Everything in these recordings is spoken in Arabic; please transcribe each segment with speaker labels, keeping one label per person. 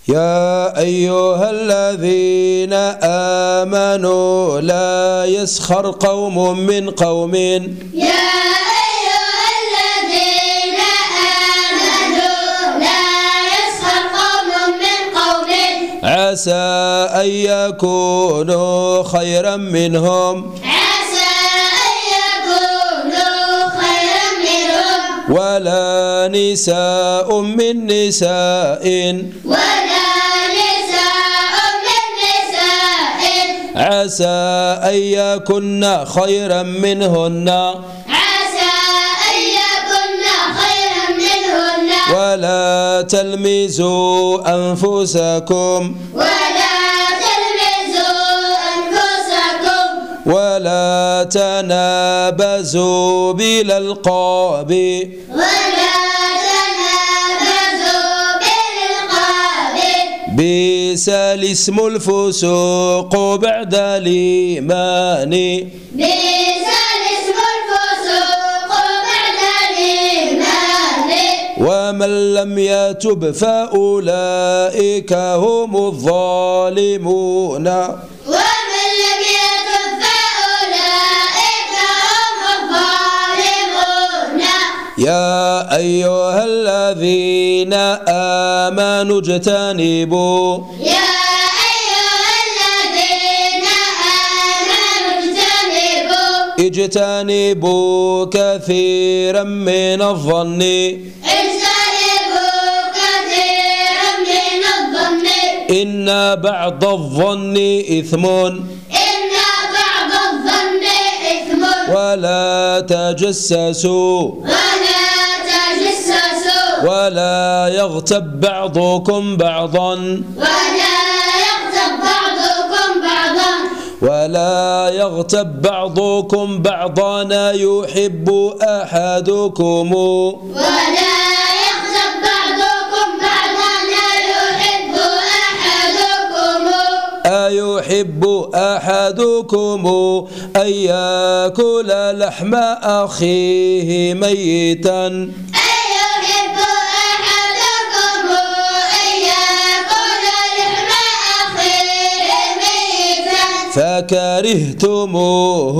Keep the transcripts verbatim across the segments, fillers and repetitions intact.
Speaker 1: يا أيها الذين آمنوا لا يسخر قوم من قوم
Speaker 2: يا أيها الذين آمنوا لا يسخر قوم من قوم
Speaker 1: عسى أن يكونوا خيرا منهم
Speaker 2: عسى أن يكونوا خيرا منهم
Speaker 1: ولا نساء من نساء
Speaker 2: ولا نساء من نساء
Speaker 1: عسى أن يكن خيرا منهن
Speaker 2: عسى أن يكن خيرا منهن
Speaker 1: ولا تلمزوا أنفسكم
Speaker 2: ولا تلمزوا أنفسكم
Speaker 1: ولا تنابزوا بالألقاب
Speaker 2: ولا تنابزوا بالألقاب
Speaker 1: بئس الاسم الفسوق بعد الإيمان
Speaker 2: بئس الاسم الفسوق بعد الإيمان
Speaker 1: ومن لم يتب فأولئك هم الظالمون
Speaker 2: ومن لم يتب فأولئك هم الظالمون
Speaker 1: يا أيها الذين آمنوا اجتنبوا
Speaker 2: يا أيها الذين آمنوا اجتنبوا
Speaker 1: اجتنبوا كثيرا من الظن
Speaker 2: اجتنبوا كثيرا من الظن
Speaker 1: إن بعض الظن إثم
Speaker 2: إن بعض الظن إثم
Speaker 1: ولا تجسسوا
Speaker 2: ولا تجسسوا
Speaker 1: ولا يغتب بعضكم بعضا
Speaker 2: ولا يغتب بعضكم بعضا
Speaker 1: ولا يغتب بعضكم بعضا يحب أحدكم
Speaker 2: ولا يغتب بعضكم بعضا يحب أحدكم
Speaker 1: أيحب أحدكم أن يأكل لحم أخيه ميتا
Speaker 2: أيحب أحدكم أن يأكل لحم أخيه ميتا
Speaker 1: فكرهتموه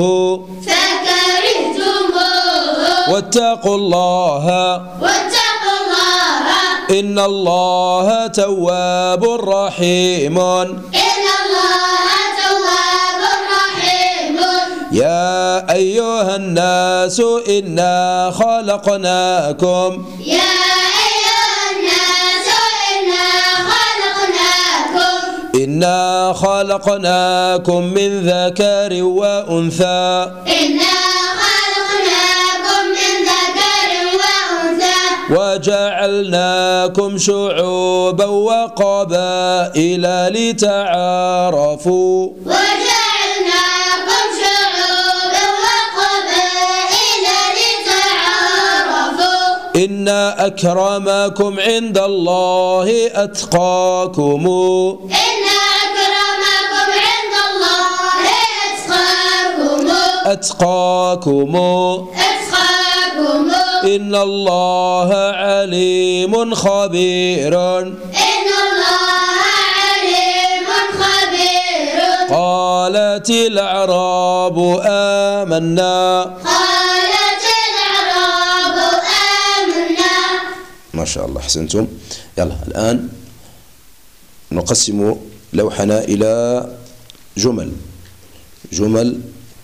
Speaker 2: فكرهتموه
Speaker 1: واتقوا الله
Speaker 2: واتقوا الله
Speaker 1: إن الله تواب رحيم
Speaker 2: إن الله تواب رحيم
Speaker 1: يا أيها الناس إنا خلقناكم
Speaker 2: يا أيها الناس إنا خلقناكم
Speaker 1: إنا خلقناكم من ذكر وأنثى
Speaker 2: إنا خلقناكم من ذكر وأنثى
Speaker 1: وجعلناكم شعوبا وقبائل لتعارفوا
Speaker 2: وجعلناكم شعوبا وقبائل لتعارفوا
Speaker 1: إن أكرمكم عند الله أتقاكم
Speaker 2: إن أكرمكم عند الله أتقاكم
Speaker 1: أتقاكم
Speaker 2: أتقاكم
Speaker 1: إن الله عليم خبير
Speaker 2: إن الله عليم خبير
Speaker 1: قالت الأعراب آمنا
Speaker 2: قالت الأعراب آمنا.
Speaker 1: ما شاء الله أحسنتم. يلا الآن نقسم لوحنا إلى جمل جمل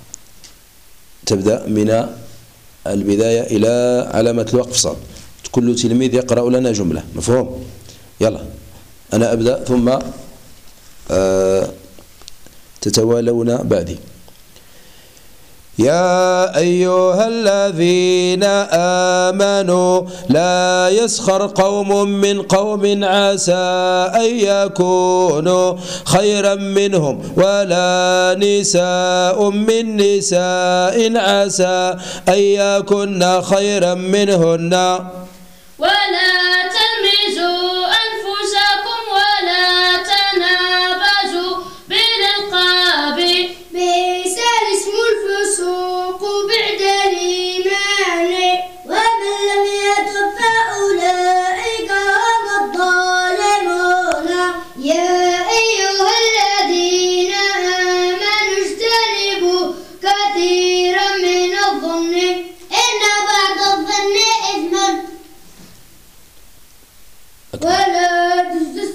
Speaker 1: تبدأ من البداية إلى علامة الوقف صاد. كل تلميذ يقرأ لنا جملة. مفهوم؟ يلا أنا أبدأ ثم آه تتوالون بعدي. يا أيها الذين آمنوا لا يسخر قوم من قوم عسى أن يكونوا خيرا منهم ولا نساء من نساء عسى أن يكن خيرا منهن
Speaker 2: ولا تلمزوا أنفسكم ولا تنابزوا بالألقاب بئس الاسم الفسوق بعد الإيمان ومن لم يتب فأولئك هم الظالمون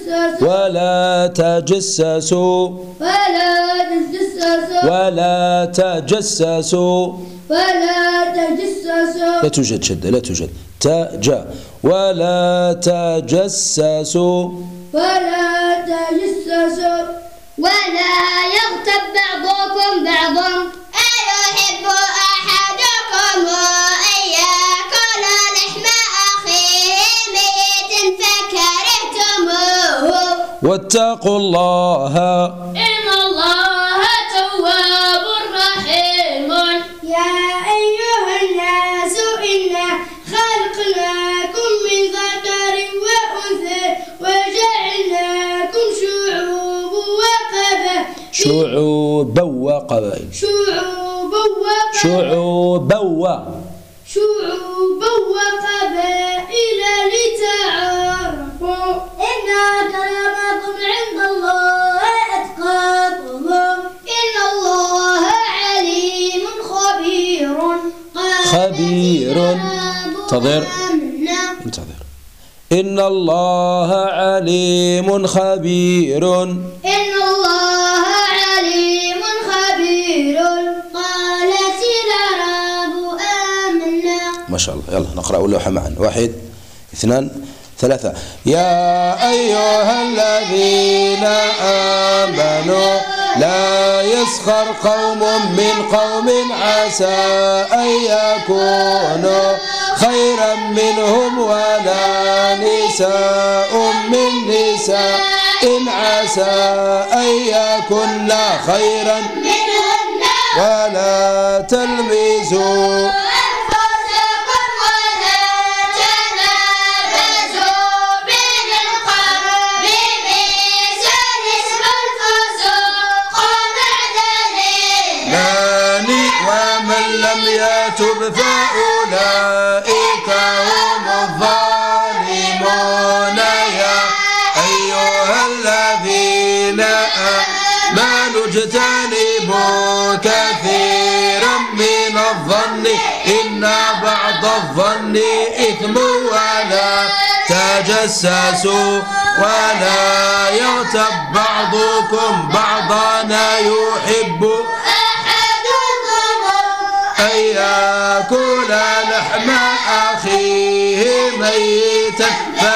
Speaker 1: ولا تجسسوا
Speaker 2: ولا تجسسوا
Speaker 1: ولا تجسسوا
Speaker 2: ولا تجسسوا
Speaker 1: لا توجد شدة لا توجد تجا ولا تجسسوا
Speaker 2: ولا تجسسوا ولا يغتب بعضكم بعضا أيحب أحدكم أن يأكل لحم أخيه ميتا فكرهتموه
Speaker 1: واتقوا الله
Speaker 2: إن الله تواب رحيم يا أيها الناس إنا خلقناكم من ذكر وأنثى وجعلناكم شعوب وقبائل
Speaker 1: شعوبا وقبائل
Speaker 2: شعوبا وقبائل
Speaker 1: شعوبا و
Speaker 2: شعوبا وقبائل لتعارفوا إن أكرمكم عند الله أتقاكم إن الله عليم خبير
Speaker 1: خبير انتظر انتظر إن الله عليم خبير
Speaker 2: إن الله عليم خبير قالت الأعراب آمنا.
Speaker 1: ما شاء الله. يلا نقرأ اللوحة معا. واحد اثنان ثلاثة. يا أيها الذين آمنوا لا يسخر قوم من قوم عسى أن يكونوا خيرا منهم ولا نساء من نساء إن عسى أن يكن خيرا
Speaker 2: منهن
Speaker 1: ولا تلمزوا
Speaker 2: أنفسكم ولا تنابزوا بالألقاب بئس الاسم الفسوق بعد الإيمان
Speaker 1: ومن لم يتب فأولئك هم الظالمون. يا أيها الذين آمنوا اجتنبوا كثيرا من الظن إن بعض الظن إثم ولا تجسسوا ولا يغتب بعضكم بعضا يحب أن يأكل لحم أخيه ميتا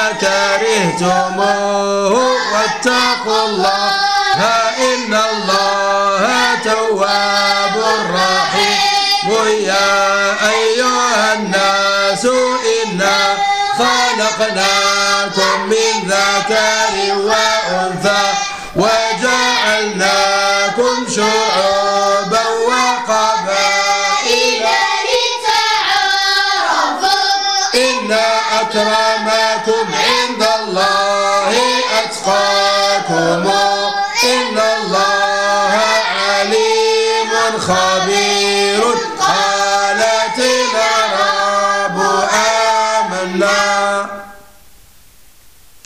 Speaker 1: فكرهتموه واتقوا الله إن الله تواب رحيم. يا أيها الناس إنا خلقناكم من ذكر وأنثى وجعلناكم شعوبا وقبائل
Speaker 2: لتعارفوا
Speaker 1: إن أكرمكم عند الله أتقاكم إن الله عليم خبير.